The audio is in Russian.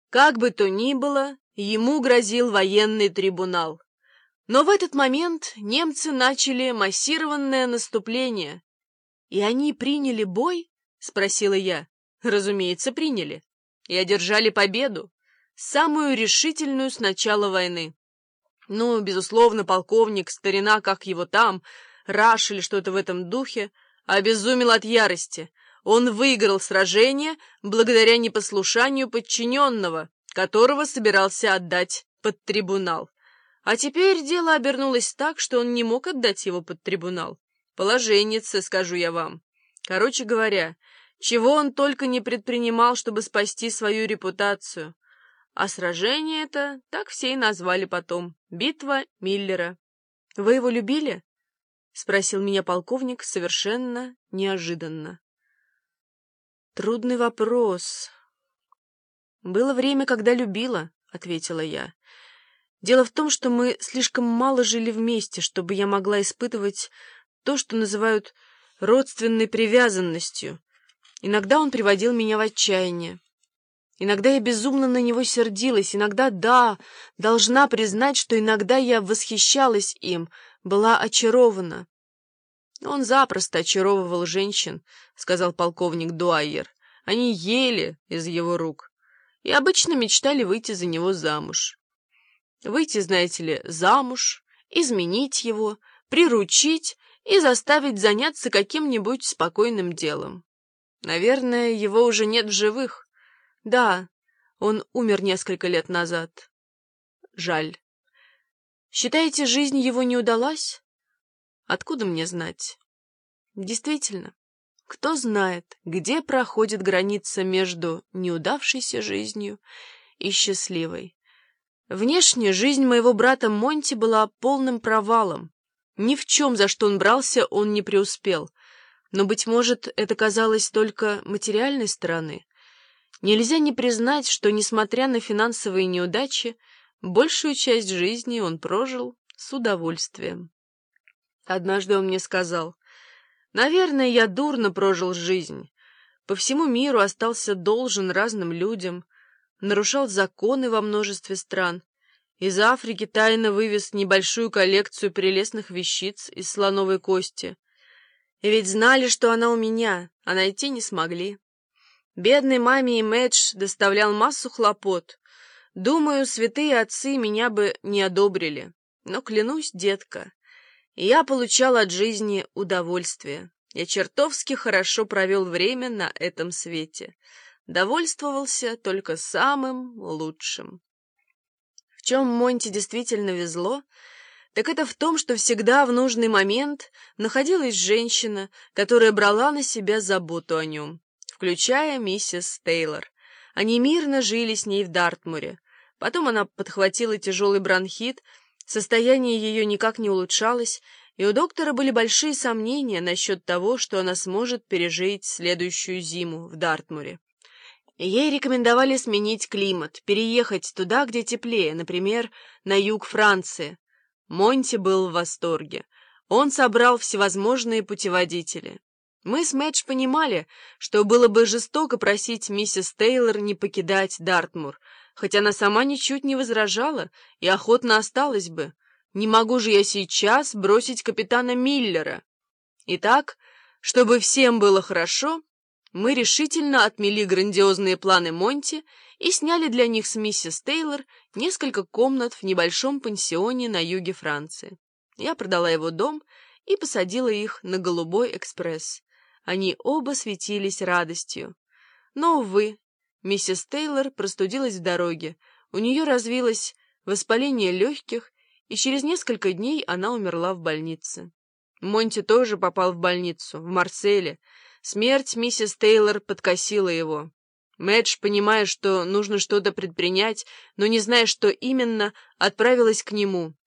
Как бы то ни было, ему грозил военный трибунал. Но в этот момент немцы начали массированное наступление. «И они приняли бой?» — спросила я. «Разумеется, приняли. И одержали победу, самую решительную с начала войны. Ну, безусловно, полковник, старина, как его там, Раш или что-то в этом духе, обезумел от ярости. Он выиграл сражение благодаря непослушанию подчиненного, которого собирался отдать под трибунал. А теперь дело обернулось так, что он не мог отдать его под трибунал. Положенница, скажу я вам. Короче говоря, чего он только не предпринимал, чтобы спасти свою репутацию. А сражение это так все и назвали потом — битва Миллера. «Вы его любили?» — спросил меня полковник совершенно неожиданно. «Трудный вопрос. Было время, когда любила», — ответила я. «Дело в том, что мы слишком мало жили вместе, чтобы я могла испытывать то, что называют родственной привязанностью. Иногда он приводил меня в отчаяние. Иногда я безумно на него сердилась, иногда, да, должна признать, что иногда я восхищалась им, была очарована». «Он запросто очаровывал женщин», — сказал полковник Дуайер. «Они ели из его рук и обычно мечтали выйти за него замуж. Выйти, знаете ли, замуж, изменить его, приручить и заставить заняться каким-нибудь спокойным делом. Наверное, его уже нет в живых. Да, он умер несколько лет назад. Жаль. Считаете, жизнь его не удалась? Откуда мне знать? Действительно, кто знает, где проходит граница между неудавшейся жизнью и счастливой. Внешне жизнь моего брата Монти была полным провалом. Ни в чем, за что он брался, он не преуспел. Но, быть может, это казалось только материальной стороны. Нельзя не признать, что, несмотря на финансовые неудачи, большую часть жизни он прожил с удовольствием. Однажды он мне сказал: «Наверное, я дурно прожил жизнь. По всему миру остался должен разным людям, нарушал законы во множестве стран. Из Африки тайно вывез небольшую коллекцию прелестных вещиц из слоновой кости. И ведь знали, что она у меня, а найти не смогли. Бедной маме и Мэдж доставлял массу хлопот. Думаю, святые отцы меня бы не одобрили. Но клянусь, детка, я получал от жизни удовольствие. Я чертовски хорошо провел время на этом свете. Довольствовался только самым лучшим». В чем Монти действительно везло, так это в том, что всегда в нужный момент находилась женщина, которая брала на себя заботу о нем, включая миссис Тейлор. Они мирно жили с ней в Дартмуре. Потом она подхватила тяжелый бронхит, состояние ее никак не улучшалось, и у доктора были большие сомнения насчет того, что она сможет пережить следующую зиму в Дартмуре. Ей рекомендовали сменить климат, переехать туда, где теплее, например, на юг Франции. Монти был в восторге. Он собрал всевозможные путеводители. Мы с Мэдж понимали, что было бы жестоко просить миссис Тейлор не покидать Дартмур, хоть она сама ничуть не возражала и охотно осталась бы. Не могу же я сейчас бросить капитана Миллера. Итак, чтобы всем было хорошо, мы решительно отмели грандиозные планы Монти и сняли для них с миссис Тейлор несколько комнат в небольшом пансионе на юге Франции. Я продала его дом и посадила их на голубой экспресс. Они оба светились радостью. Но, увы, миссис Тейлор простудилась в дороге, у нее развилось воспаление легких, и через несколько дней она умерла в больнице. Монти тоже попал в больницу, в Марселе. Смерть миссис Тейлор подкосила его. Мэдж, понимая, что нужно что-то предпринять, но не зная, что именно, отправилась к нему.